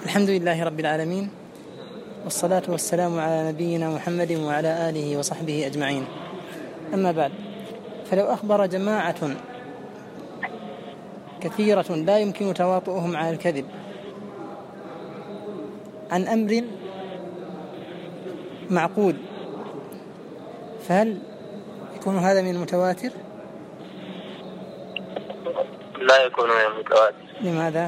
الحمد لله رب العالمين، والصلاة والسلام على نبينا محمد وعلى آله وصحبه أجمعين. أما بعد، فلو أخبر جماعة كثيرة لا يمكن تواطؤهم على الكذب عن أمر معقول، فهل يكون هذا من المتواتر؟ لا يكون من المتواتر. لماذا؟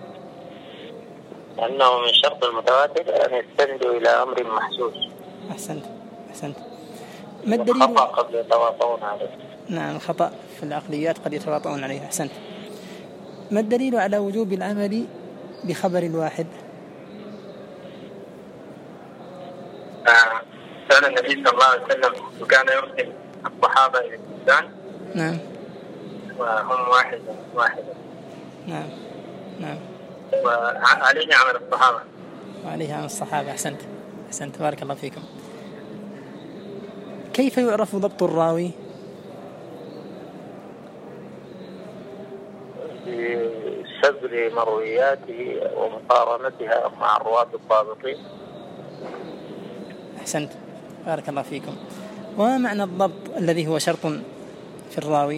لأنه من شرط المتواتر أن يستند إلى أمر محسوس. أحسنت. ما الدليل؟ الخطأ قد يتواطؤون عليه. نعم، الخطأ في العقليات قد يتواطؤون عليه. أحسنت. ما الدليل على وجوب العمل بخبر الواحد؟ كان النبي صلى الله عليه وسلم وكان يرسل الصحابة إلى الإنسان. نعم. وهم واحد. نعم. وعليه عمل الصحابة. أحسنت. بارك الله فيكم. كيف يعرف ضبط الراوي؟ بسبر مروياته ومقارنتها مع الرواة الضابطين. أحسنت، بارك الله فيكم. وما معنى الضبط الذي هو شرط في الراوي؟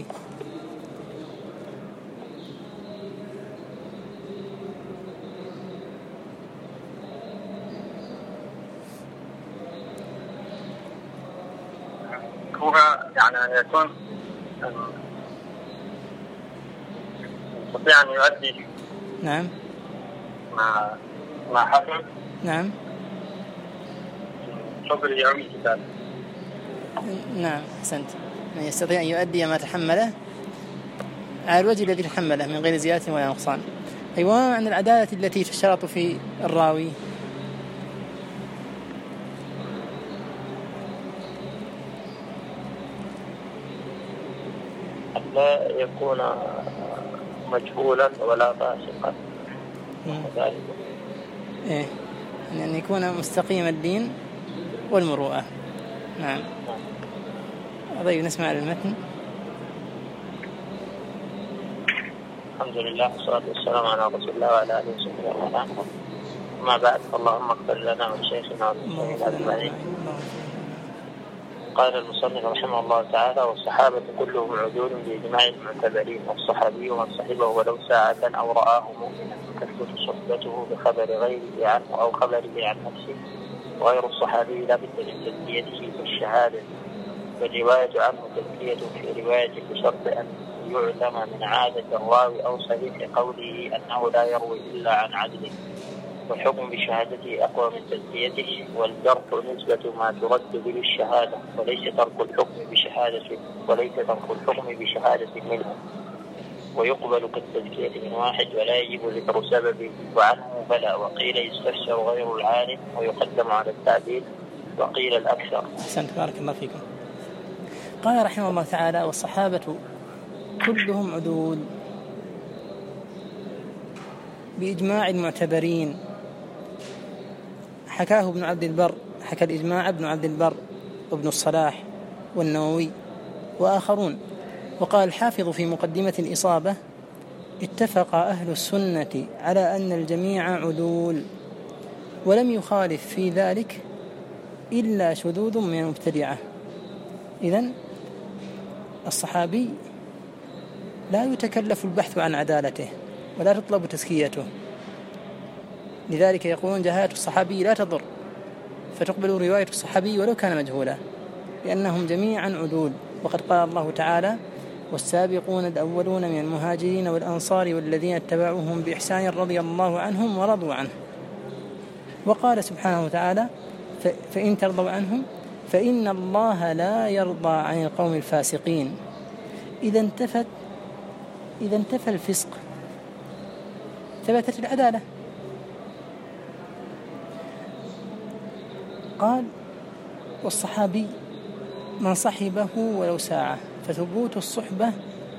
هو يعني أن يكون يستطيع أن يؤدي. نعم. ما حفظ. نعم. حفظ يوم الكتاب. نعم، أحسنت. من يستطيع أن يؤدي ما تحمله على الوجه الذي تحمله من غير زيادة ولا نقصان. أيوة. وما معنى العدالة التي تشترط في الراوي؟ لا يكون مجهولا ولا فاسقا. إيه، يعني أن يكون مستقيم الدين والمروءة. نعم. طيب، نسمع المتن. الحمد لله والصلاة والسلام على رسول الله وعلى آله وصحبه وسلم. ما بعد، اللهم اغفر لنا ولشيخنا والمسلمين أجمعين. قال المصنف رحمه الله تعالى: والصحابة كلهم عدول بإجماع المعتبرين، والصحابي من صحبه ولو ساعة أو رآه مؤمنا تثبت صحبته بخبر غيره عنه أو خبره عن نفسه. وغير الصحابي لا بد من تزكيته بالشهادة، والرواية عنه تزكية في رواية بشرط أن يعلم من عادة الراوي أو صحيح قوله أنه لا يروي إلا عن عدله. والحكم بشهادته أقوى من تزكيته، والجرح نسبة ما ترد به الشهادة، وليس ترك الحكم بشهادة منه. ويقبل كالتزكية من واحد ولا يجب ذكر سببه، وعنه بلى، وقيل يستفسر غير العالم ويقدم على التعديل، وقيل الأكثر. أحسنت، بارك الله فيكم. قال رحمه الله تعالى: والصحابة كلهم عدول بإجماع المعتبرين. حكى الإجماع ابن عبد البر وابن الصلاح والنووي وآخرون. وقال الحافظ في مقدمة الإصابة: اتفق أهل السنة على أن الجميع عدول، ولم يخالف في ذلك إلا شذوذ من المبتدعة. إذن الصحابي لا يتكلف البحث عن عدالته ولا تطلب تزكيته، لذلك يقولون جهالة الصحابي لا تضر، فتقبل رواية الصحابي ولو كان مجهولا، لأنهم جميعا عدول. وقد قال الله تعالى: والسابقون الأولون من المهاجرين والأنصار والذين اتبعوهم بإحسان رضي الله عنهم ورضوا عنه. وقال سبحانه وتعالى: فإن ترضوا عنهم فإن الله لا يرضى عن القوم الفاسقين. إذا انتفى الفسق ثبتت العدالة. قال: والصحابي من صحبه ولو ساعة، فثبوت الصحبة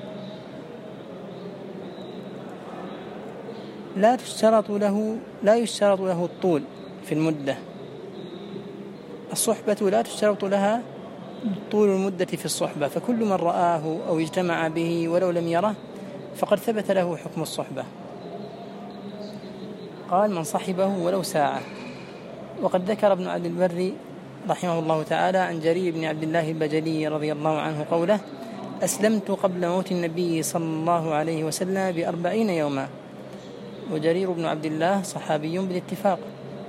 لا يشترط له الطول في المدة. الصحبة لا تشترط لها طول المدة في الصحبة، فكل من رآه أو اجتمع به ولو لم يره فقد ثبت له حكم الصحبة. قال من صحبه ولو ساعة. وقد ذكر ابن عبد البر رحمه الله تعالى عن جرير بن عبد الله البجلي رضي الله عنه قوله: أسلمت قبل موت النبي صلى الله عليه وسلم ب40 يوما. وجرير بن عبد الله صحابي بالاتفاق.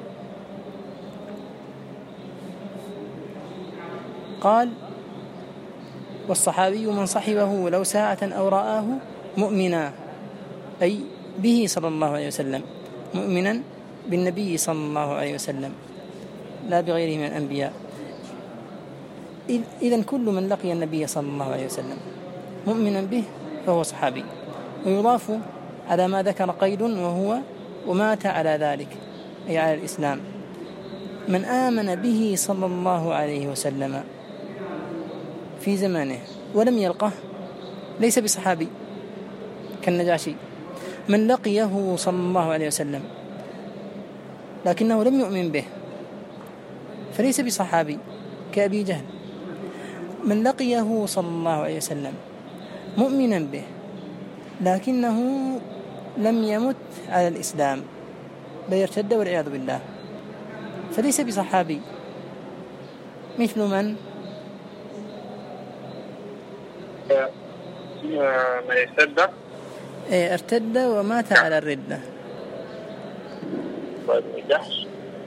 قال: والصحابي من صحبه ولو ساعة أو رآه مؤمنا، أي به صلى الله عليه وسلم، مؤمنا بالنبي صلى الله عليه وسلم لا بغيره من الأنبياء. إذن كل من لقي النبي صلى الله عليه وسلم مؤمنا به فهو صحابي. ويضاف على ما ذكر قيد وهو ومات على ذلك، أي على الإسلام. من آمن به صلى الله عليه وسلم في زمانه ولم يلقه ليس بصحابي كالنجاشي. من لقيه صلى الله عليه وسلم لكنه لم يؤمن به فليس بصحابي كأبي جهل. من لقيه صلى الله عليه وسلم مؤمنا به لكنه لم يمت على الإسلام بل ارتد والعياذ بالله فليس بصحابي. مثل من ارتد ومات على الردة. جحش.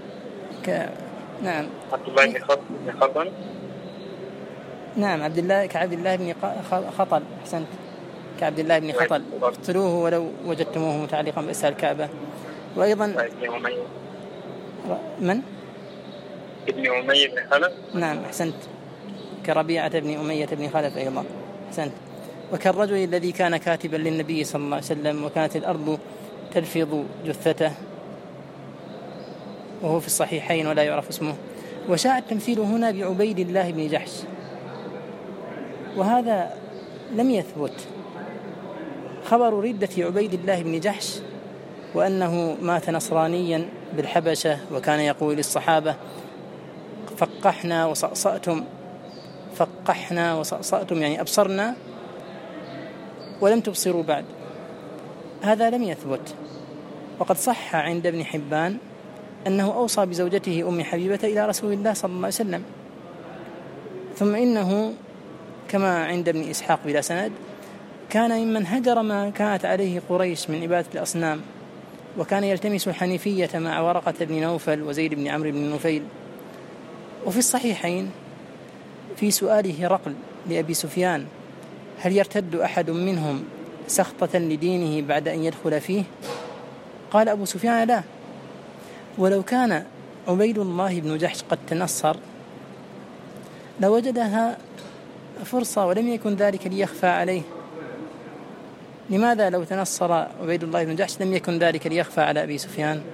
نعم. عبد الله بن خطل. نعم، كعبد الله بن خطل. أحسنت، كعبد الله بن خطل. اقتلوه ولو وجدتموه متعلقا بأسها الكعبة. وأيضا من؟ ابن أمية بن خلف. نعم أحسنت، كربيعة بن أمية بن خلف أيضا. أحسنت. وكالرجل الذي كان كاتبا للنبي صلى الله عليه وسلم وكانت الأرض تلفظ جثته وهو في الصحيحين ولا يعرف اسمه. وشاع التمثيل هنا بعبيد الله بن جحش، وهذا لم يثبت. خبر ردة عبيد الله بن جحش وأنه مات نصرانيا بالحبشة وكان يقول للصحابة: فقحنا وصأصأتم، فقحنا وصأصأتم يعني أبصرنا ولم تبصروا بعد. هذا لم يثبت. وقد صح عند ابن حبان أنه أوصى بزوجته أم حبيبة إلى رسول الله صلى الله عليه وسلم. ثم إنه كما عند ابن إسحاق بلا سند كان ممن هجر ما كانت عليه قريش من عبادة الأصنام، وكان يلتمس الحنيفية مع ورقة بن نوفل وزيد بن عمرو بن نفيل. وفي الصحيحين في سؤاله هرقل لأبي سفيان: هل يرتد أحد منهم سخطة لدينه بعد أن يدخل فيه؟ قال أبو سفيان: لا. ولو كان عبيد الله بن جحش قد تنصر لوجدها فرصة ولم يكن ذلك ليخفى عليه. لماذا لو تنصر عبيد الله بن جحش لم يكن ذلك ليخفى على أبي سفيان؟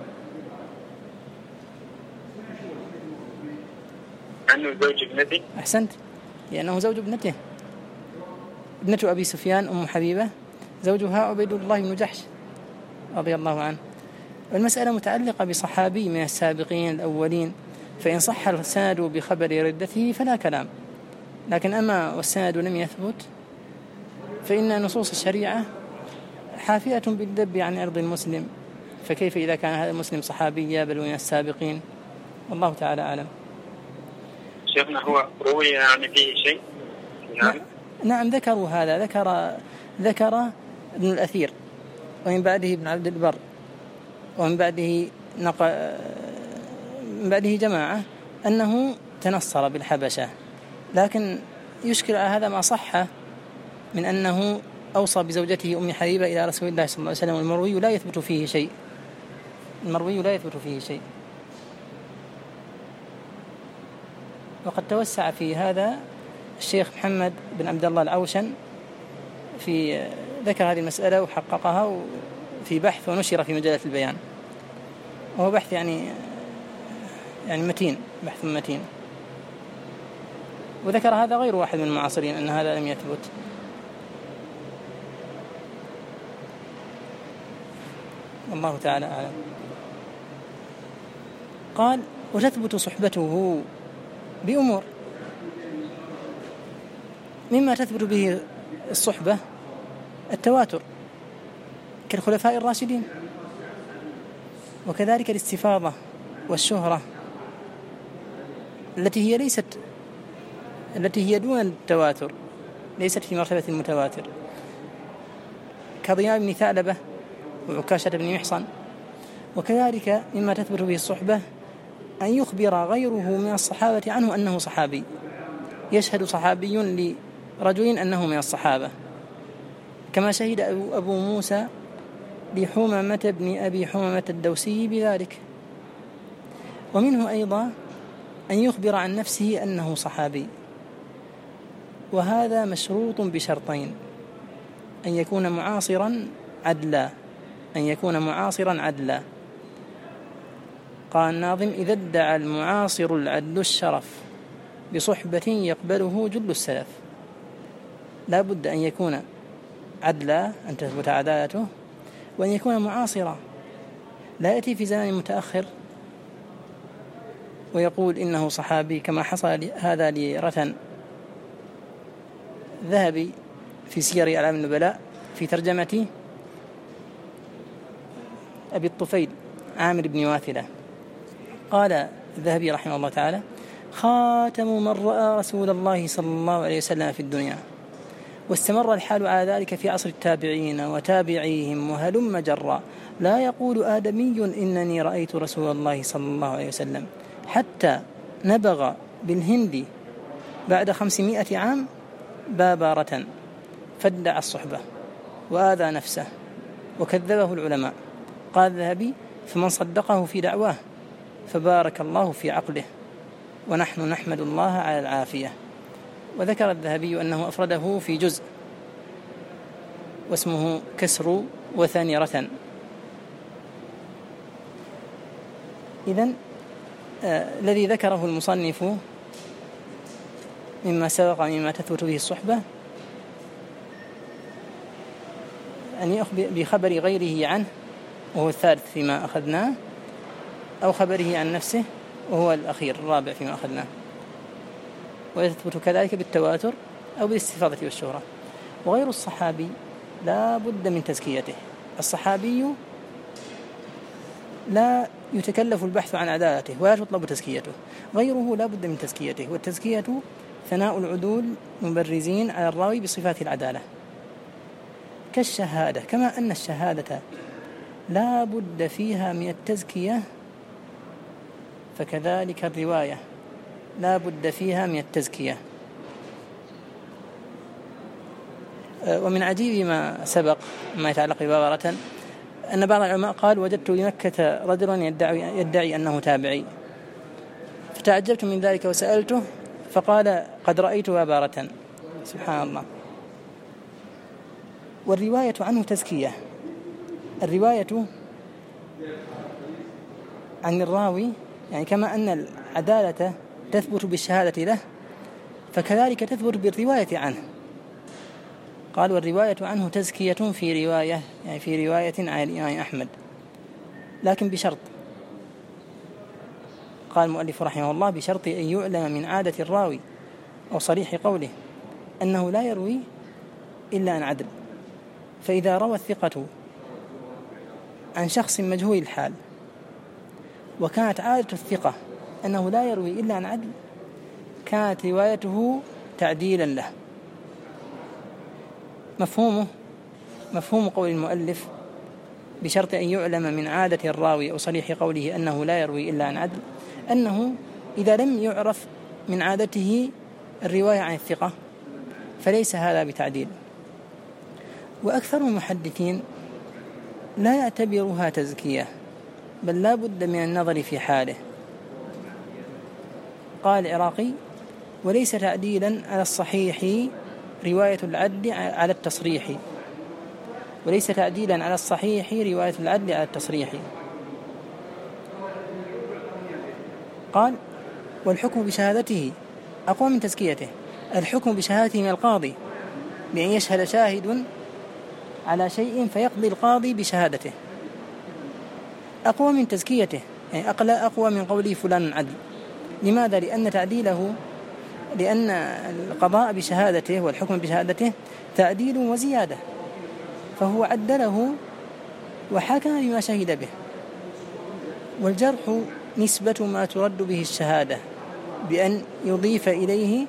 أنه زوج ابنته. أحسنت، لأنه زوج ابنته. ابنة أبي سفيان أم حبيبة زوجها عبيد الله بن جحش رضي الله عنه. والمسألة متعلقة بصحابي من السابقين الأولين، فإن صح السند بخبر ردته فلا كلام. لكن أما والسند لم يثبت فإن نصوص الشريعة حافية بالذب عن عرض المسلم، فكيف إذا كان هذا المسلم صحابيا بل من السابقين؟ والله تعالى أعلم. شيخنا هو روي يعني فيه شيء؟ نعم ذكروا هذا. ذكر ابن الأثير ومن بعده ابن عبد البر ومن بعده جماعة أنه تنصر بالحبشة. لكن يشكل على هذا ما صح من أنه أوصى بزوجته أم حبيبة إلى رسول الله صلى الله عليه وسلم، والمروي لا يثبت فيه شيء. وقد توسع في هذا الشيخ محمد بن عبد الله العوشن في ذكر هذه المسألة وحققها في بحث ونشر في مجلة البيان، وهو بحث يعني متين، بحث متين. وذكر هذا غير واحد من المعاصرين أن هذا لم يثبت. والله تعالى أعلم. قال: وتثبت صحبته بأمور، مما تثبت به الصحبة التواتر كالخلفاء الراشدين. وكذلك الاستفاضة والشهرة التي هي دون التواتر، ليست في مرتبة المتواتر، كضياء بن ثعلبة وعكاشة بن محصن. وكذلك مما تثبت به الصحبة أن يخبر غيره من الصحابة عنه أنه صحابي، يشهد صحابي لرجل أنه من الصحابة، كما شهد أبو موسى لحمامة بن أبي حمامة الدوسي بذلك. ومنه أيضا أن يخبر عن نفسه أنه صحابي، وهذا مشروط بشرطين: أن يكون معاصرا عدلا. قال الناظم: إذا ادعى المعاصر العدل الشرف بصحبة يقبله جل السلف. لا بد أن يكون عدلا، أن تثبت عدالته، وأن يكون معاصرا، لا يأتي في زمان متأخر ويقول إنه صحابي، كما حصل هذا لرثن ذهبي في سير أعلام النبلاء في ترجمة أبي الطفيل عامر بن واثلة. قال الذهبي رحمه الله تعالى: خاتم من رأى رسول الله صلى الله عليه وسلم في الدنيا. واستمر الحال على ذلك في عصر التابعين وتابعيهم وهلم جرا، لا يقول آدمي إنني رأيت رسول الله صلى الله عليه وسلم، حتى نبغ بالهند بعد 500 عام بابارة فادعى الصحبة وآذى نفسه وكذبه العلماء. قال الذهبي: فمن صدقه في دعواه فبارك الله في عقله، ونحن نحمد الله على العافية. وذكر الذهبي أنه أفرده في جزء واسمه كسر وثاني رثن. إذن الذي ذكره المصنف مما سبق مما تثبت به الصحبة أن يخبر بخبر غيره عنه وهو الثالث فيما أخذناه، أو خبره عن نفسه وهو الأخير الرابع فيما أخذناه. ويثبت كذلك بالتواتر أو بالاستفاضة والشهرة. وغير الصحابي لا بد من تزكيته. الصحابي لا يتكلف البحث عن عدالته ولا تطلب تزكيته، غيره لا بد من تزكيته. والتزكية ثناء العدول مبرزين على الراوي بصفات العدالة، كالشهادة. كما أن الشهادة لا بد فيها من التزكية، فكذلك الرواية لا بد فيها من التزكية. ومن عجيب ما سبق ما يتعلق ببابرة أن بعض العلماء قال: وجدت بمكة رجلا يدعي أنه تابعي، فتعجبت من ذلك وسألته فقال: قد رأيت بابرة. سبحان الله. والرواية عنه تزكية. الرواية عن الراوي يعني كما أن العدالة تثبت بالشهادة له، فكذلك تثبت بالرواية عنه. قال: والرواية عنه تزكية في رواية، يعني في رواية عن الإمام أحمد، لكن بشرط. قال المؤلف رحمه الله: بشرط أن يعلم من عادة الراوي أو صريح قوله أنه لا يروي إلا عن عدل. فإذا روى الثقة عن شخص مجهول الحال وكانت عادة الثقة أنه لا يروي إلا عن عدل، كانت روايته تعديلا له. مفهوم قول المؤلف بشرط أن يعلم من عادة الراوي أو صريح قوله أنه لا يروي إلا عن عدل، أنه إذا لم يعرف من عادته الرواية عن الثقة فليس هذا بتعديل. وأكثر المحدثين لا يعتبرها تزكية، بل لا بد من النظر في حاله. قال العراقي: وليس تعديلا على الصحيح رواية العدل على التصريح، وليس تعديلا على الصحيح رواية العدل على التصريح. قال: والحكم بشهادته أقوى من تزكيته. الحكم بشهادته من القاضي بأن يشهد شاهد على شيء فيقضي القاضي بشهادته أقوى من تزكيته، يعني أقوى من قوله فلان عدل. لماذا؟ لأن القضاء بشهادته والحكم بشهادته تعديل وزيادة، فهو عدله وحكم بما شهد به. والجرح نسبة ما ترد به الشهادة بأن يضيف إليه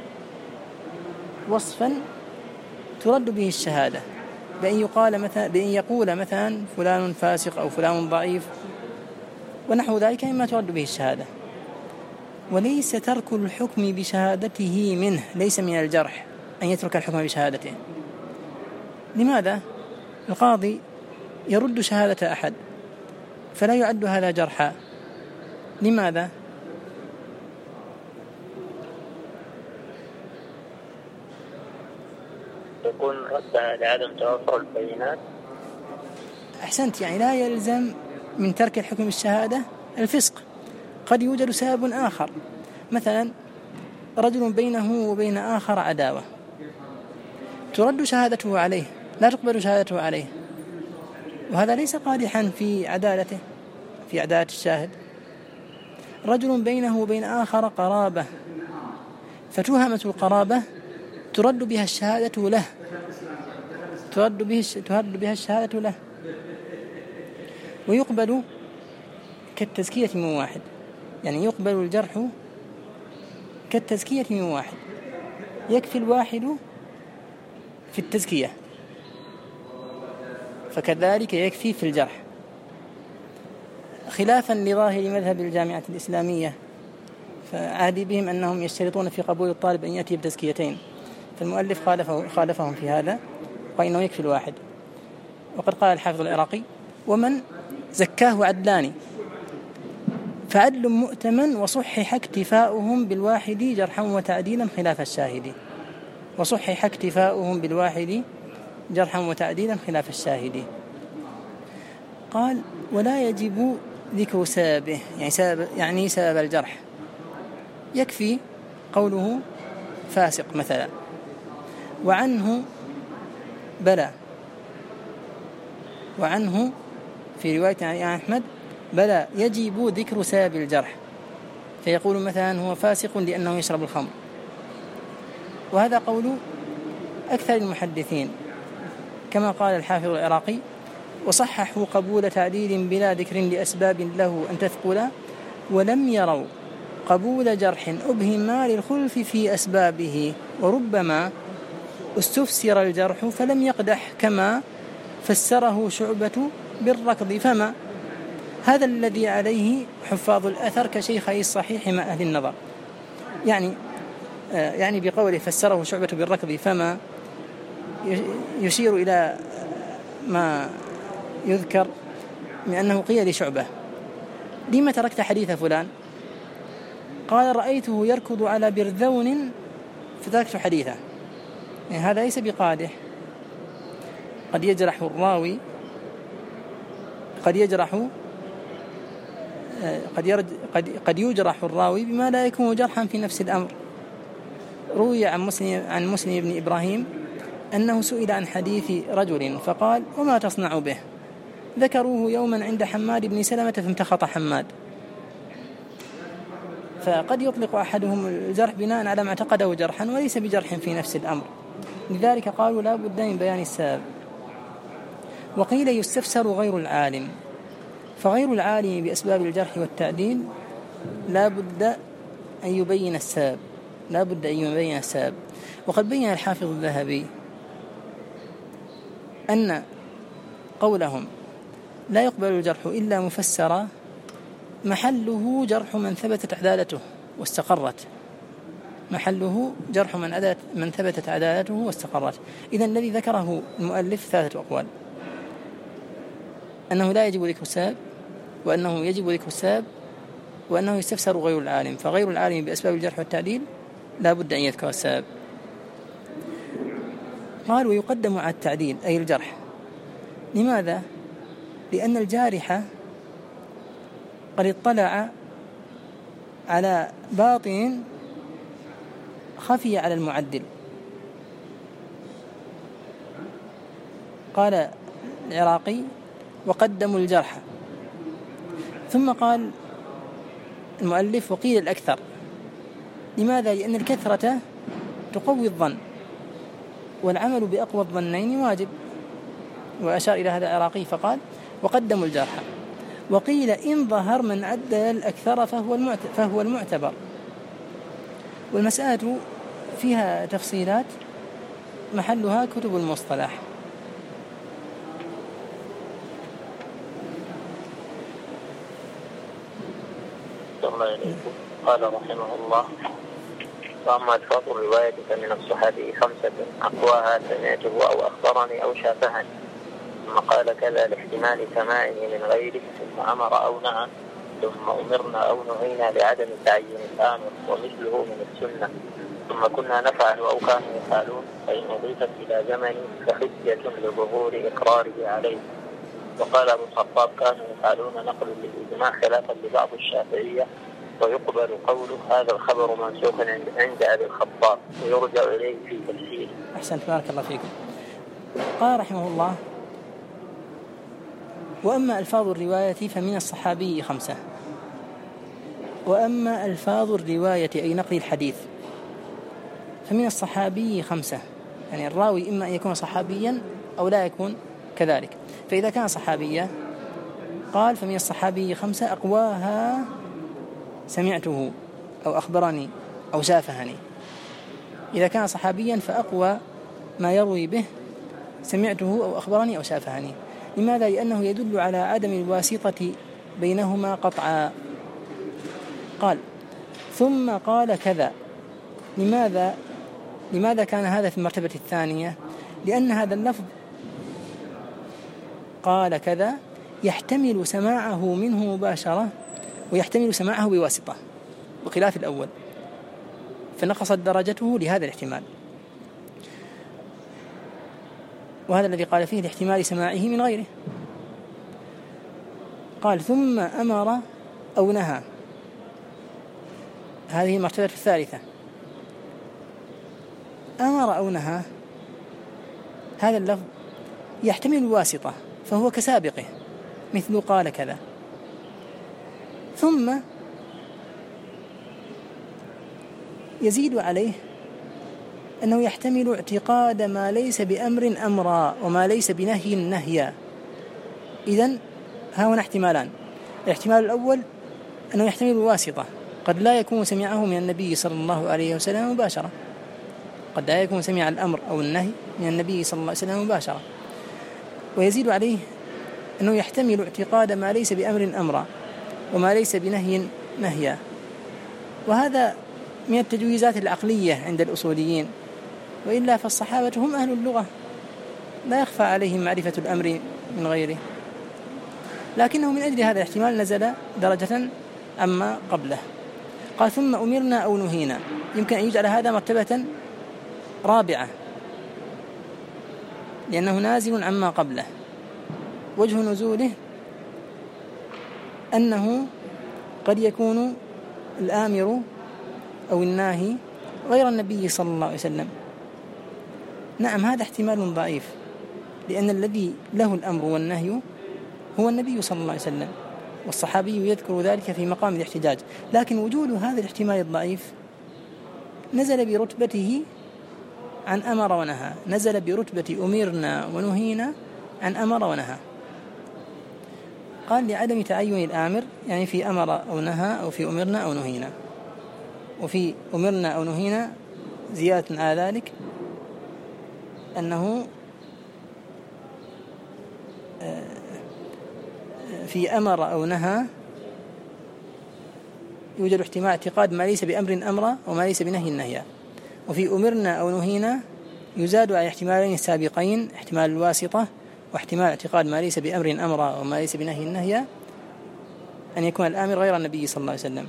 وصفا ترد به الشهادة، بأن يقول مثلا فلان فاسق أو فلان ضعيف ونحو ذلك مما ترد به الشهادة. وليس ترك الحكم بشهادته منه، ليس من الجرح أن يترك الحكم بشهادته. لماذا؟ القاضي يرد شهادة أحد فلا يعد هذا جرحا. لماذا؟ يكون رد لعدم توفر البينات. أحسنت، يعني لا يلزم من ترك الحكم بالشهادة الفسق، قد يوجد سبب آخر، مثلا رجل بينه وبين آخر عداوة ترد شهادته عليه، لا تقبل شهادته عليه، وهذا ليس قادحا في عدالته، في عدالة الشاهد. رجل بينه وبين آخر قرابة فتهمة القرابة ترد بها الشهادة له، ترد بها الشهادة له، ويقبل كالتزكية من واحد، يعني يقبل الجرح كالتزكية من واحد، يكفي الواحد في التزكية فكذلك يكفي في الجرح، خلافا لظاهر مذهب الجامعة الإسلامية، فعادي بهم أنهم يشترطون في قبول الطالب أن يأتي بتزكيتين، فالمؤلف خالفهم في هذا وإنه يكفي الواحد. وقد قال الحافظ العراقي: ومن زكاه عدلان فعدل مؤتمن وصحح اكتفاؤهم بالواحد جرحا وتعديلا خلاف الشاهد. وصحح اكتفاؤهم بالواحد جرحا وتعديلا خلاف الشاهد. قال: ولا يجب ذكر سببه، يعني سبب الجرح، يكفي قوله فاسق مثلا، وعنه بلى، وعنه في رواية عن أحمد بلى يجب ذكر سبب الجرح، فيقول مثلا هو فاسق لأنه يشرب الخمر، وهذا قول أكثر المحدثين كما قال الحافظ العراقي: وصححوا قبول تعديل بلا ذكر لأسباب له أن تثقل، ولم يروا قبول جرح أبهم للخلف في أسبابه، وربما استفسر الجرح فلم يقدح كما فسره شعبة بالركض فما. هذا الذي عليه حفاظ الأثر كشيخي الصحيح مع أهل النظر، يعني بقوله فسره شعبة بالركض فما يشير إلى ما يذكر من أنه قيل لشعبة: لما تركت حديث فلان؟ قال: رأيته يركض على برذون فتركت حديثه. يعني هذا ليس بقادح، قد يجرح الراوي، قد يجرح الراوي بما لا يكون جرحا في نفس الأمر. روي عن مسلم بن إبراهيم أنه سئل عن حديث رجل فقال: وما تصنع به؟ ذكروه يوما عند حماد بن سلمة فامتخط حماد. فقد يطلق أحدهم الجرح بناء على ما اعتقده جرحا وليس بجرح في نفس الأمر، لذلك قالوا لا بد من بيان السبب. وقيل يستفسر غير العالم، فغير العالم بأسباب الجرح والتعديل لا بد أن يبين السبب، وقد بين الحافظ الذهبي أن قولهم لا يقبل الجرح إلا مفسرا محله جرح من ثبتت عدالته واستقرت، من ثبتت عدالته واستقرت. إذن الذي ذكره المؤلف 3 أقوال: أنه لا يجب ذكر السبب، وأنه يجب ذكر السبب، وأنه يستفسر غير العالم، فغير العالم بأسباب الجرح والتعديل لا بد أن يذكر السبب. قال: ويقدم على التعديل أي الجرح. لماذا؟ لأن الجارح قد اطلع على باطن خفي على المعدل. قال العراقي: وقدموا الجرح. ثم قال المؤلف: وقيل الأكثر. لماذا؟ لأن الكثرة تقوي الظن، والعمل بأقوى الظنين واجب. وأشار إلى هذا العراقي فقال: وقدموا الجرح. وقيل إن ظهر من عدل الأكثر فهو المعتبر. والمسألة فيها تفصيلات محلها كتب المصطلح. قال رحمه الله: وأما ألفاظ الرواية فمن الصحابي 5 أقواها سمعته أو أخبرني أو شافهني، ثم قال كذا لاحتمال سماعه من غيره، ثم أمر أو نهى، ثم أمرنا أو نهينا لعدم تعيين الآمر، ومثله من السنة، ثم كنا نفعل أو كانوا يفعلون، فإن أضيفت إلى زمن فحجة لظهور إقراره عليه. وقال أبو الخطاب: كانوا يفعلون نقل للإجماع خلافا لبعض الشافعية، ويقبل قوله هذا الخبر منسوخ عند أبي الخطاب، ويرجع إليه في تفسيره. أحسنت، بارك الله فيكم. قال رحمه الله: وأما ألفاظ الرواية فمن الصحابي 5. وأما ألفاظ الرواية أي نقل الحديث فمن الصحابي 5، يعني الراوي إما أن يكون صحابيا أو لا يكون كذلك. فإذا كان صحابيا قال فمن الصحابي 5 أقواها سمعته أو أخبرني أو شافهني. إذا كان صحابيا فأقوى ما يروي به سمعته أو أخبرني أو شافهني. لماذا؟ لأنه يدل على عدم الواسطة بينهما قطعا. قال ثم قال كذا. لماذا كان هذا في المرتبة الثانية؟ لأن هذا اللفظ قال كذا يحتمل سماعه منه مباشرة ويحتمل سماعه بواسطة، بخلاف الأول، فنقصت درجته لهذا الاحتمال. وهذا الذي قال فيه لاحتمال سماعه من غيره. قال ثم أمر أو نهى، هذه المرتبة الثالثة. أمر أو نهى هذا اللفظ يحتمل الواسطة فهو كسابقه، مثل قال كذا. ثم يزيد عليه أنه يحتمل اعتقاد ما ليس بأمر أمرا وما ليس بنهي نهيا. إذن ها هنا احتمالان. الاحتمال الأول أنه يحتمل الواسطة، قد لا يكون سمعه من النبي صلى الله عليه وسلم مباشرة، قد لا يكون سمع الأمر أو النهي من النبي صلى الله عليه وسلم مباشرة. ويزيد عليه أنه يحتمل اعتقاد ما ليس بأمر أمرا وما ليس بنهي نهيا. وهذا من التجويزات العقلية عند الأصوليين، وإلا فالصحابة هم أهل اللغة، لا يخفى عليهم معرفة الأمر من غيره، لكنه من أجل هذا الاحتمال نزل درجة عما قبله. قال ثم أمرنا أو نهينا، يمكن أن يجعل هذا مرتبة رابعة لأنه نازل عما قبله. وجه نزوله أنه قد يكون الآمر أو الناهي غير النبي صلى الله عليه وسلم. نعم، هذا احتمال ضعيف، لأن الذي له الأمر والنهي هو النبي صلى الله عليه وسلم، والصحابي يذكر ذلك في مقام الاحتجاج. لكن وجود هذا الاحتمال الضعيف نزل برتبته عن أمر ونهى، نزل برتبة أمرنا ونهينا عن أمر ونهى. قال لعدم تعين الآمر، يعني في أمر أو نهى أو في أمرنا أو نهينا. وفي أمرنا أو نهينا زيادة على ذلك أنه في أمر أو نهى يوجد احتمال اعتقاد ما ليس بأمر أمرا وما ليس بنهي نهيا. وفي أمرنا أو نهينا يزاد على احتمالين السابقين، احتمال الواسطة واحتمال اعتقاد ما ليس بأمر أمرا وما ليس بنهي نهيا، أن يكون الآمر غير النبي صلى الله عليه وسلم،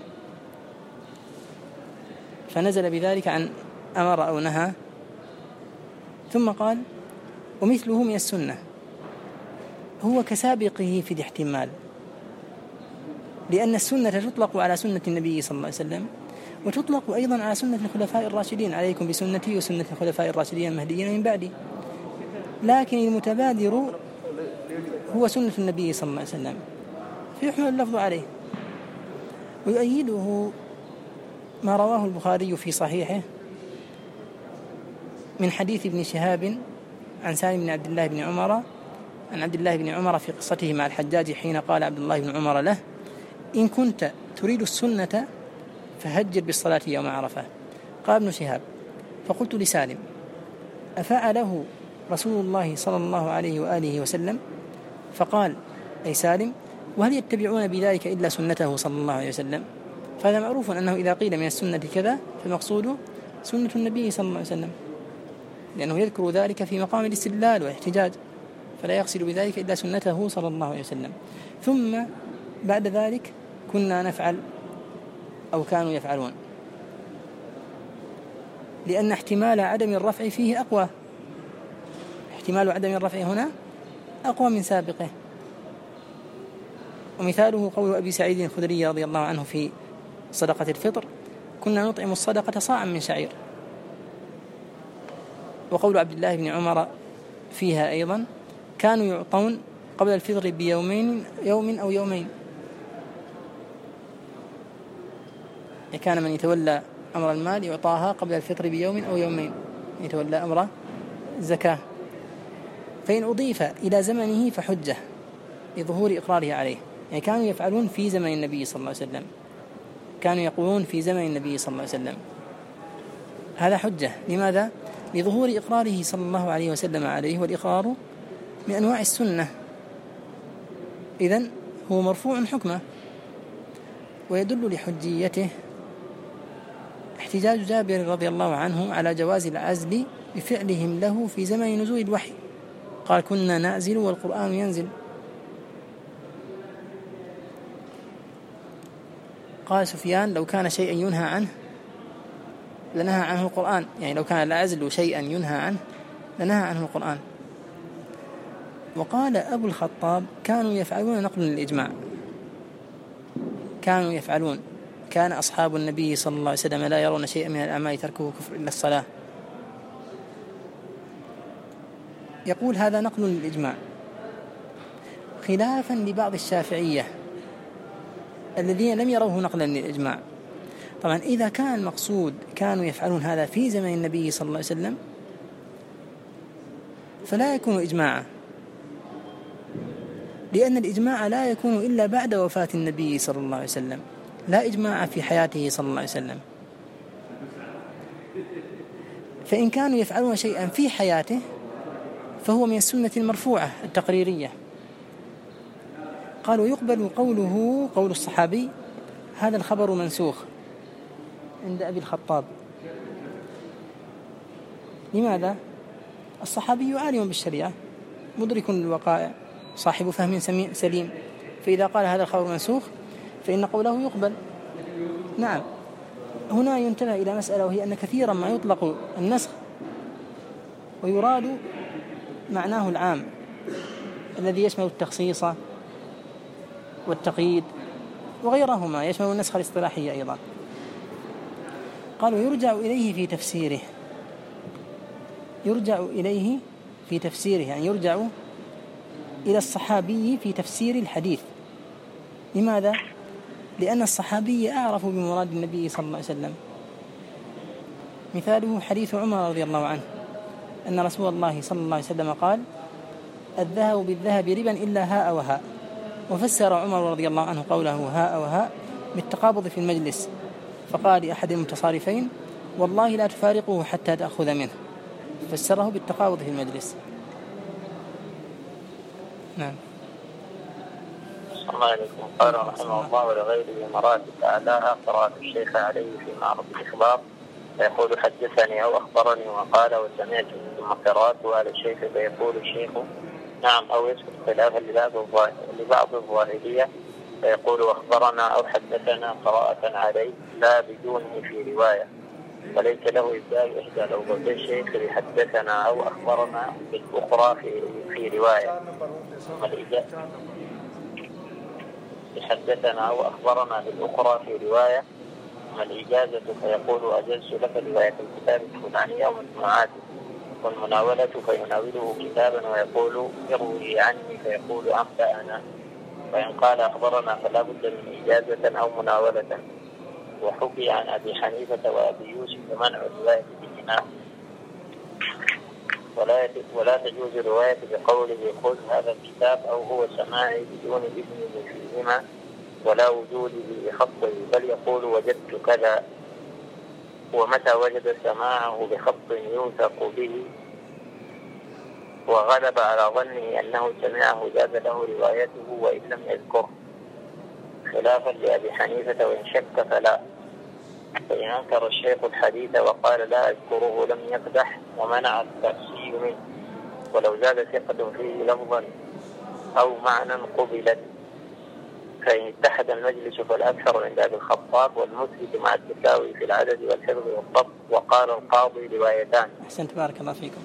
فنزل بذلك عن أمر أو نهى. ثم قال ومثله من السنة، هو كسابقه في الاحتمال، لأن السنة تطلق على سنة النبي صلى الله عليه وسلم، وتطلق أيضا على سنة الخلفاء الراشدين، عليكم بسنتي وسنة الخلفاء الراشدين المهديين من بعدي. لكن المتبادر هو سنة النبي صلى الله عليه وسلم، فيحمل اللفظ عليه. ويؤيده ما رواه البخاري في صحيحه من حديث ابن شهاب عن سالم بن عبد الله بن عمر عن عبد الله بن عمر في قصته مع الحجاج حين قال عبد الله بن عمر له: إن كنت تريد السنة فهجر بالصلاة يوم عرفة. قال ابن شهاب: فقلت لسالم: أفعله رسول الله صلى الله عليه وآله وسلم؟ فقال أي سالم: وهل يتبعون بذلك إلا سنته صلى الله عليه وسلم؟ فهذا معروف أنه إذا قيل من السنة كذا فمقصوده سنة النبي صلى الله عليه وسلم، لأنه يذكر ذلك في مقام الاستدلال والاحتجاج، فلا يقصد بذلك إلا سنته صلى الله عليه وسلم. ثم بعد ذلك كنا نفعل أو كانوا يفعلون، لأن احتمال عدم الرفع فيه أقوى، احتمال عدم الرفع هنا أقوى من سابقه. ومثاله قول أبي سعيد الخدري رضي الله عنه في صدقة الفطر: كنا نطعم الصدقة صاعا من شعير. وقول عبد الله بن عمر فيها أيضا: كانوا يعطون قبل الفطر يوم أو يومين. كان من يتولى أمر المال يعطاها قبل الفطر بيوم أو يومين، يتولى أمر الزكاة. فإن أضيف إلى زمنه فحجة لظهور إقراره عليه، يعني كانوا يفعلون في زمن النبي صلى الله عليه وسلم، كانوا يقولون في زمن النبي صلى الله عليه وسلم، هذا حجة. لماذا؟ لظهور إقراره صلى الله عليه وسلم عليه، والإقرار من أنواع السنة، إذن هو مرفوع حكمه. ويدل لحجيته احتجاج جابر رضي الله عنه على جواز العزل بفعلهم له في زمن نزول الوحي، قال: كنا نعزل والقرآن ينزل. قال سفيان: لو كان شيئا ينهى عنه لنهى عنه القرآن، يعني لو كان العزل شيئا ينهى عنه لنهى عنه القرآن. وقال أبو الخطاب: كانوا يفعلون نقل للإجماع، كانوا يفعلون، كان أصحاب النبي صلى الله عليه وسلم لا يرون شيئا من الأعمال تركه كفر إلا الصلاة. يقول هذا نقل للإجماع، خلافا لبعض الشافعية الذين لم يروه نقلا للإجماع. طبعا إذا كان المقصود كانوا يفعلون هذا في زمن النبي صلى الله عليه وسلم فلا يكون إجماعا، لأن الإجماع لا يكون إلا بعد وفاة النبي صلى الله عليه وسلم، لا إجماع في حياته صلى الله عليه وسلم. فإن كانوا يفعلون شيئا في حياته فهو من السنة المرفوعة التقريرية. قالوا: يقبل قوله قول الصحابي هذا الخبر منسوخ عند أبي الخطاب. لماذا؟ الصحابي عالم بالشريعة مدرك للوقائع صاحب فهم سليم، فإذا قال هذا الخبر منسوخ فإن قوله يقبل. نعم، هنا ينتبه إلى مسألة، وهي أن كثيرا ما يطلق النسخ ويراد معناه العام الذي يشمل التخصيص والتقييد وغيرهما، يشمل النسخ الاصطلاحي أيضا. قالوا: يرجع إليه في تفسيره، يرجع إليه في تفسيره، يعني يرجع إلى الصحابي في تفسير الحديث. لماذا؟ لأن الصحابي أعرف بمراد النبي صلى الله عليه وسلم. مثاله حديث عمر رضي الله عنه أن رسول الله صلى الله عليه وسلم قال: الذهب بالذهب ربا إلا هاء وهاء. وفسر عمر رضي الله عنه قوله هاء وهاء بالتقابض في المجلس، فقال لأحد المتصارفين: والله لا تفارقه حتى تأخذ منه، فسره بالتقابض في المجلس. نعم. الله عليكم. قال رحمه الله: ولغيره مراتب أعلاها قراءة الشيخ عليه في معرض الإخبار، فيقول حدثني أو أخبرني وقال وسمعت، ثم قراءته على الشيخ فيقول الشيخ نعم أو يسكت، خلافا لبعض الظاهرية فيقول أخبرنا أو حدثنا قراءة عليه لا بدونه في رواية، وليس له إبدال إحدى لفظتي الشيخ لحدثنا أو أخبرنا بالأخرى في رواية، حدثنا أو أخبرنا بالأخرى في رواية. أما الإجازة فيقول أجلس لك رواية الكتاب الفلانية والمعاد، والمناولة فيناوله كتابا ويقول اروي عني فيقول أنبأنا، وإن قال أخبرنا فلا بد من إجازة أو مناولة. وحكي عن أبي حنيفة وأبي يوسف منع الرواية بالإمام. ولا تجوز الرواية بقوله خذ هذا الكتاب أو هو سماعي بدون إذنه فيهما ولا وجوده بخطه، بل يقول وجدت كذا، ومتى وجد سماعه بخط يوثق به وغلب على ظنه أنه سمعه جاز له روايته وإن لم يذكره، خلافا لأبي حنيفة وإن شك فلا. فإن أنكر الشيخ الحديث وقال لا أذكره لم يقدح ومنع التأسيس منه، ولو زاد ثقة فيه لفظا أو معنى قبلت. فإن اتحد المجلس فالأكثر عند أبي الخطاب والمثبت مع التساوي في العدد والحفظ والضبط. وقال القاضي روايتان. أحسنت، بارك الله فيكم.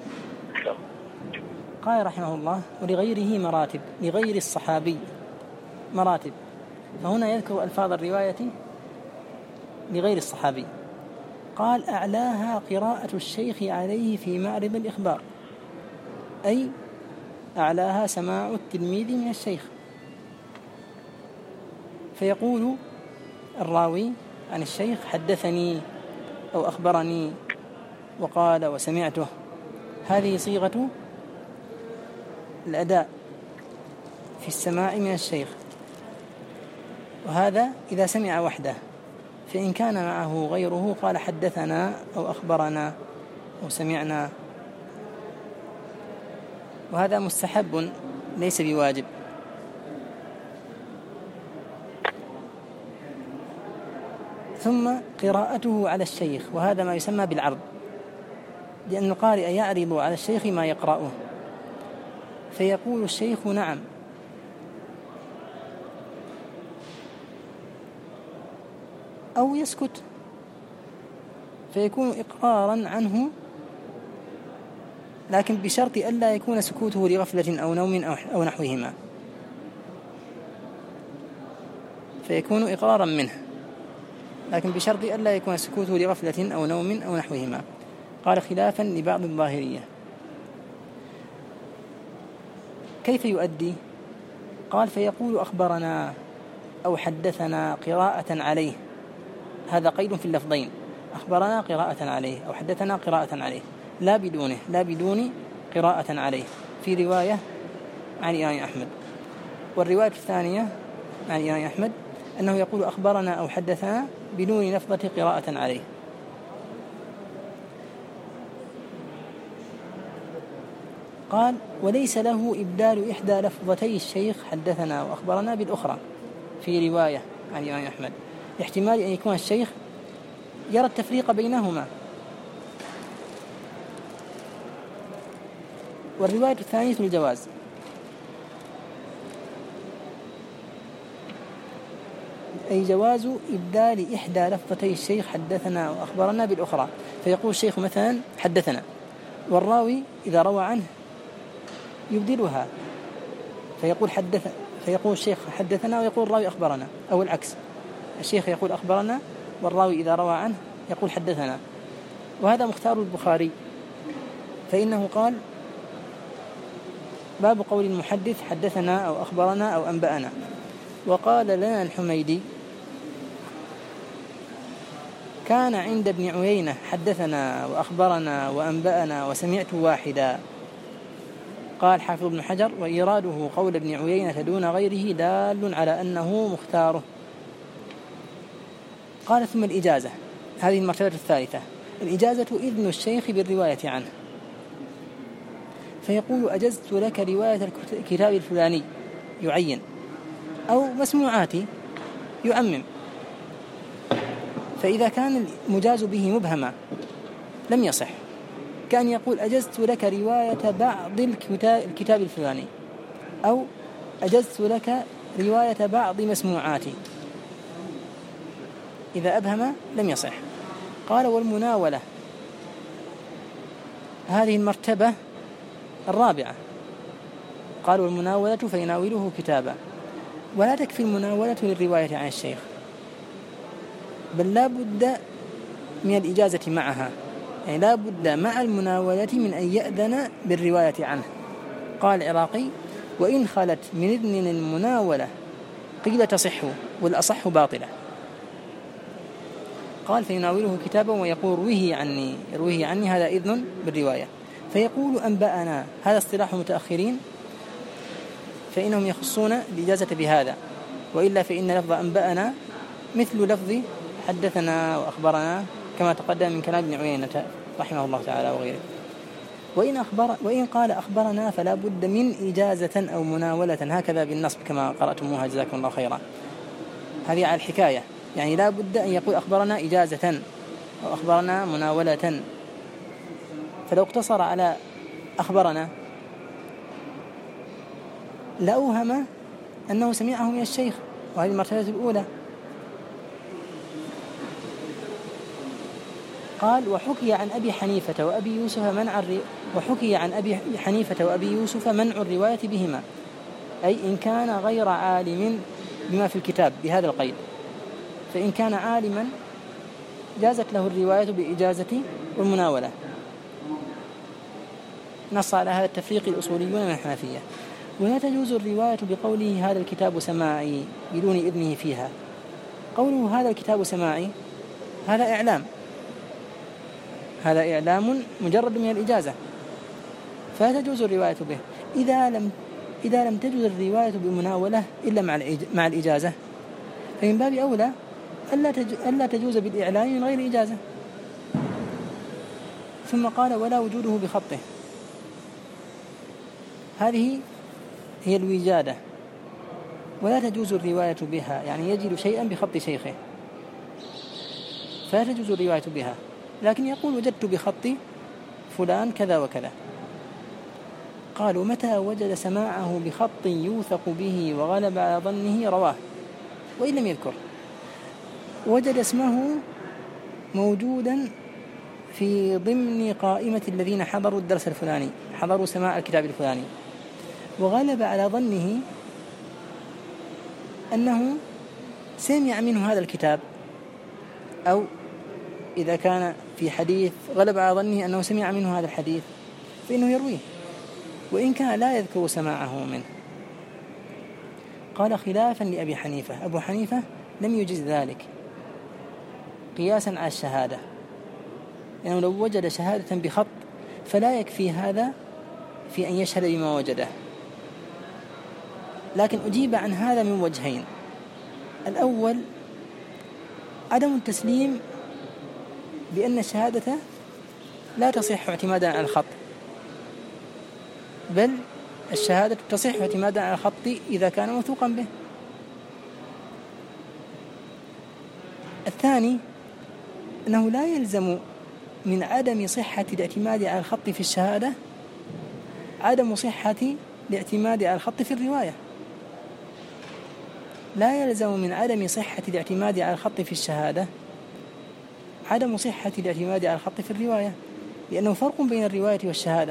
قال رحمه الله ولغيره مراتب، لغير الصحابي مراتب، فهنا يذكر ألفاظ الرواية لغير الصحابي. قال أعلاها قراءة الشيخ عليه في معرض الإخبار، أي أعلاها سماع التلميذ من الشيخ، فيقول الراوي عن الشيخ حدثني أو أخبرني وقال وسمعته، هذه صيغة الأداء في السماع من الشيخ، وهذا إذا سمع وحده، فإن كان معه غيره قال حدثنا أو أخبرنا أو سمعنا، وهذا مستحب ليس بواجب. ثم قراءته على الشيخ، وهذا ما يسمى بالعرض، لأن القارئ يعرض على الشيخ ما يقرأه، فيقول الشيخ نعم أو يسكت، فيكون إقرارا عنه، لكن بشرط ألا يكون سكوته لغفلة أو نوم أو نحوهما، فيكون إقرارا منه، لكن بشرط ألا يكون سكوته لغفلة أو نوم أو نحوهما. قال خلافا لبعض الظاهرية. كيف يؤدي؟ قال فيقول أخبرنا أو حدثنا قراءة عليه، هذا قيد في اللفظين، أخبرنا قراءة عليه أو حدثنا قراءة عليه، لا بدونه، لا بدون قراءة عليه، في رواية عن الإمام أحمد. والرواية الثانية عن الإمام أحمد أنه يقول أخبرنا أو حدثنا بدون لفظة قراءة عليه. قال وليس له إبدال إحدى لفظتي الشيخ حدثنا وأخبرنا بالأخرى في رواية عن الإمام أحمد، احتمال أن يكون الشيخ يرى التفريق بينهما. والرواية الثانية الجواز، أي جواز إبدال إحدى لفظتي الشيخ حدثنا وأخبرنا بالأخرى، فيقول الشيخ مثلا حدثنا، والراوي إذا روى عنه يبدلها، فيقول الشيخ حدثنا ويقول الراوي أخبرنا، أو العكس، الشيخ يقول أخبرنا والراوي إذا روى عنه يقول حدثنا. وهذا مختار البخاري، فإنه قال باب قول المحدث حدثنا أو أخبرنا أو أنبأنا. وقال لنا الحميدي كان عند ابن عيينة حدثنا وأخبرنا وأنبأنا وسمعت واحدا. قال حافظ ابن حجر وإيراده قول ابن عيينة دون غيره دال على أنه مختاره. قال ثم الإجازة، هذه المرتبة الثالثة، الإجازة إذن الشيخ بالرواية عنه، فيقول أجزت لك رواية الكتاب الفلاني يعين، أو مسموعاتي يعمم. فإذا كان المجاز به مبهما لم يصح، كان يقول أجزت لك رواية بعض الكتاب الفلاني، أو أجزت لك رواية بعض مسموعاتي، إذا أبهم لم يصح. قال والمناولة، هذه المرتبة الرابعة، قال والمناولة فيناوله كتابا، ولا تكفي المناولة للرواية عن الشيخ، بل لا بد من الإجازة معها، يعني لا بد مع المناولة من أن يأذن بالرواية عنه. قال العراقي وإن خلت من إذن المناولة قيل تصح والأصح باطلة. قال فيناوله كتابا ويقول رويه عني، هذا إذن بالرواية. فيقول أنبأنا، هذا اصطلاح المتأخرين فإنهم يخصون الإجازة بهذا، وإلا فإن لفظ أنبأنا مثل لفظ حدثنا وأخبرنا كما تقدم من كلام ابن عيينة رحمه الله تعالى وغيره. وإن قال أخبرنا فلا بد من إجازة أو مناولة، هكذا بالنصب كما قرأتموها جزاكم الله خيرا. هذه على الحكاية، يعني لا بد أن يقول أخبرنا إجازة أو أخبرنا مناولة. فلو اقتصر على أخبرنا لأوهم أنه سمعه من الشيخ، وهذه المرتبة الأولى. قال وحكي عن أبي حنيفة وأبي يوسف منع الرواية بهما، أي إن كان غير عالم بما في الكتاب بهذا القيد، فإن كان عالما جازت له الرواية بإجازة والمناولة. نص على هذا التفريق الأصوليون من الحنفية. ولا تجوز الرواية بقوله هذا الكتاب سماعي بدون إذنه فيها. قوله هذا الكتاب سماعي هذا إعلام مجرد من الإجازة، فلا تجوز الرواية به. إذا لم تجوز الرواية بمناولة إلا مع الإجازة، فمن باب أولى ألا تجوز بالإعلام من غير إجازة. ثم قال ولا وجوده بخطه، هذه هي الوجادة، ولا تجوز الرواية بها، يعني يجد شيئا بخط شيخه فلا تجوز الرواية بها، لكن يقول وجدت بخط فلان كذا وكذا. قالوا متى وجد سماعه بخط يوثق به وغلب على ظنه رواه، وإن لم يذكر. وجد اسمه موجودا في ضمن قائمة الذين حضروا الدرس الفلاني، حضروا سماع الكتاب الفلاني، وغلب على ظنه أنه سمع منه هذا الكتاب، أو إذا كان في حديث غلب على ظنه أنه سمع منه هذا الحديث فإنه يرويه، وإن كان لا يذكر سماعه منه. قال خلافا لأبي حنيفة، أبو حنيفة لم يجز ذلك قياسا على الشهادة، يعني لو وجد شهادة بخط فلا يكفي هذا في أن يشهد بما وجده. لكن أجيب عن هذا من وجهين. الأول عدم التسليم بأن الشهادة لا تصح اعتمادا على الخط، بل الشهادة تصح اعتمادا على الخط إذا كان موثوقا به. الثاني أنه لا يلزم من عدم صحة الاعتماد على الخط في الشهادة عدم صحة الاعتماد على الخط في الرواية. لا يلزم من عدم صحة الاعتماد على الخط في الشهادة عدم صحة الاعتماد على الخط في الرواية، لأنه فرق بين الرواية والشهادة،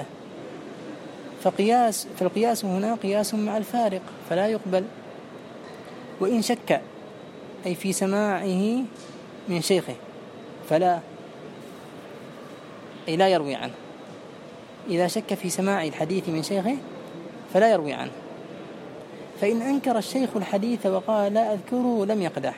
فالقياس هنا قياس مع الفارق فلا يقبل. وإن شك أي في سماعه من شيخه لا يروي عنه. إذا شك في سماع الحديث من شيخه فلا يروي عنه. فإن أنكر الشيخ الحديث وقال لا أذكره لم يقدح،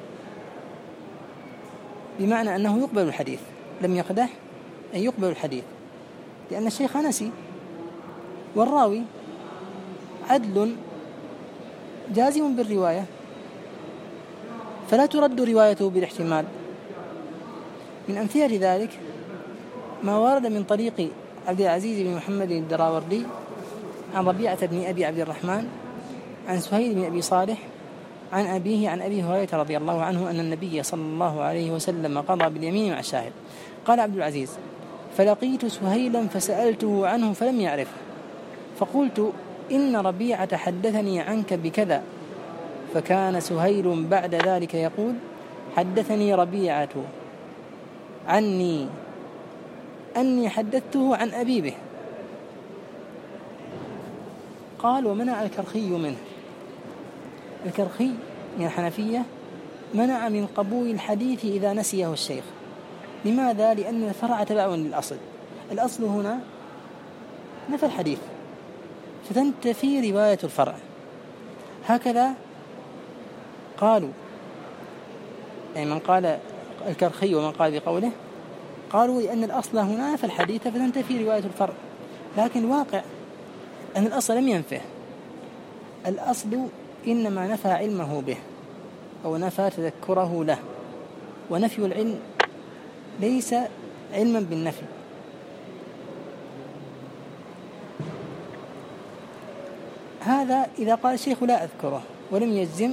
بمعنى أنه يقبل الحديث. لم يقدح أي يقبل الحديث، لأن الشيخ نسي، والراوي عدل جازم بالرواية، فلا ترد روايته بالاحتمال. من أمثلة ذلك ما ورد من طريق عبد العزيز بن محمد الدراوردي عن ربيعة بن أبي عبد الرحمن عن سهيل بن أبي صالح عن أبيه عن أبي هريرة رضي الله عنه أن النبي صلى الله عليه وسلم قضى باليمين مع الشاهد. قال عبد العزيز فلقيت سهيلا فسألته عنه فلم يعرفه، فقلت إن ربيعة حدثني عنك بكذا، فكان سهيل بعد ذلك يقول حدثني ربيعة عني أني حدثته عن أبي به. قال ومنع الكرخي منه. الكرخي من الحنفية منع من قبول الحديث إذا نسيه الشيخ. لماذا؟ لأن الفرع تبع للأصل. الأصل هنا نفى الحديث، فتنتفي رواية الفرع. هكذا قالوا، يعني من قال الكرخي ومن قال بقوله قالوا لأن الأصل هنا نفى الحديث فتنتفي رواية الفرع. لكن الواقع أن الأصل لم ينفه، الأصل إنما نفى علمه به أو نفى تذكره له، ونفي العلم ليس علما بالنفي. هذا إذا قال الشيخ لا أذكره ولم يجزم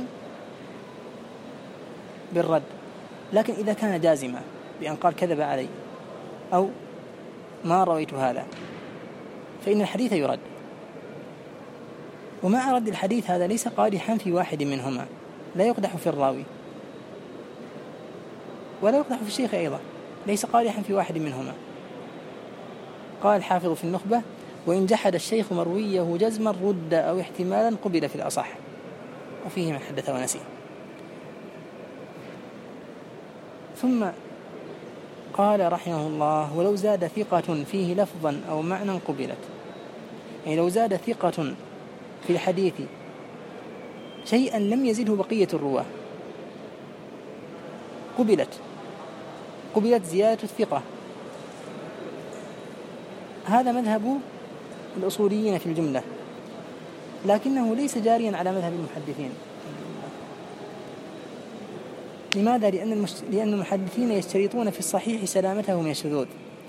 بالرد، لكن إذا كان جازما بأن قال كذب علي أو ما رويت هذا فإن الحديث يرد. ومع رد الحديث هذا ليس قادحا في واحد منهما، لا يقدح في الراوي ولا يقدح في الشيخ أيضا، ليس قادحا في واحد منهما. قال الحافظ في النخبة: وإن جحد الشيخ مرويه جزما رد أو احتمالا قبل في الأصح، وفيه من حدث ونسي. ثم قال رحمه الله: ولو زاد ثقة فيه لفظا أو معنى قبلت. يعني لو زاد ثقة في الحديث شيئا لم يزده بقية الرواة قبلت زيادة الثقة. هذا مذهب الأصوليين في الجملة، لكنه ليس جاريا على مذهب المحدثين. لماذا؟ لأن المحدثين يشترطون في الصحيح سلامته من الشذوذ،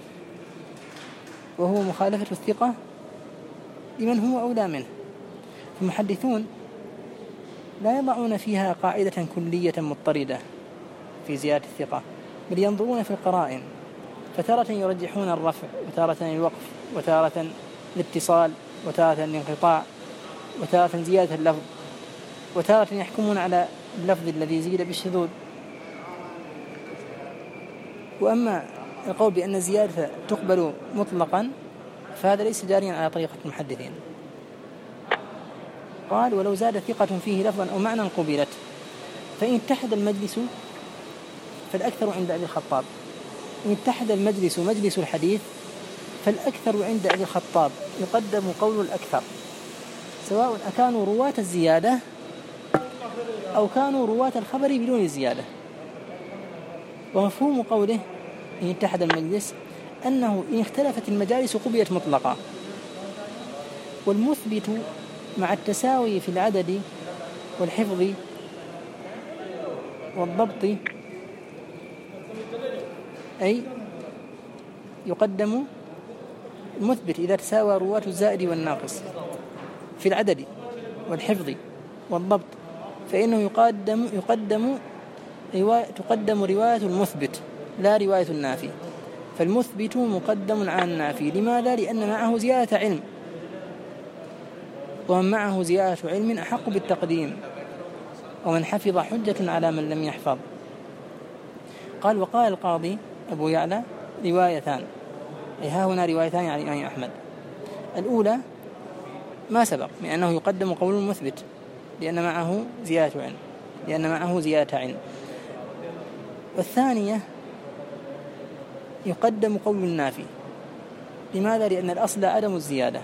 وهو مخالفة الثقة لمن هو أولى منه. المحدثون لا يضعون فيها قاعدة كلية مضطردة في زيادة الثقة، بل ينظرون في القرائن، فتارة يرجحون الرفع، وتارة الوقف، وتارة الاتصال، وتارة الانقطاع، وتارة زيادة اللفظ، وتارة يحكمون على اللفظ الذي زيد بالشذوذ. وأما القول بأن الزيادة تقبل مطلقا فهذا ليس جاريا على طريقة المحدثين. قال: ولو زاد ثقة فيه لفظا أو معنى قبلت. فإن اتحد المجلس فالأكثر عند أبي الخطاب. إن اتحد المجلس مجلس الحديث فالأكثر عند أبي الخطاب يقدم قول الأكثر، سواء أكانوا رواة الزيادة أو كانوا رواة الخبر بدون الزيادة. ومفهوم قوله إن اتحد المجلس أنه إن اختلفت المجالس قبلت مطلقا. والمثبت مع التساوي في العدد والحفظ والضبط، أي يقدم المثبت إذا تساوى رواة الزائد والناقص في العدد والحفظ والضبط، فإنه تقدم رواية المثبت لا رواية النافي. فالمثبت مقدم على النافي. لماذا؟ لأن معه زيادة علم، ومن معه زيادة علم أحق بالتقديم، ومن حفظ حجة على من لم يحفظ. قال: وقال القاضي أبو يعلى: روايتان، أي ها هنا روايتان عن الإمام أحمد. الأولى ما سبق من أنه يقدم قول المثبت لأن معه زيادة علم، والثانية يقدم قول النافي. لماذا؟ لأن الأصل عدم الزيادة.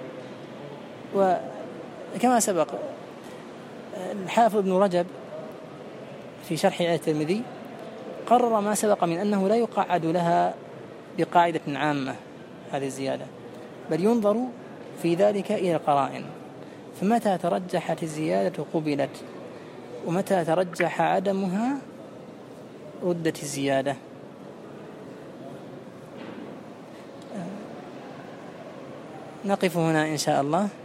وكما سبق الحافظ ابن رجب في شرح الترمذي قرر ما سبق من أنه لا يقعد لها بقاعدة عامة هذه الزيادة، بل ينظر في ذلك إلى القرائن، فمتى ترجحت الزيادة قبلت، ومتى ترجح عدمها ردت الزيادة. نقف هنا إن شاء الله.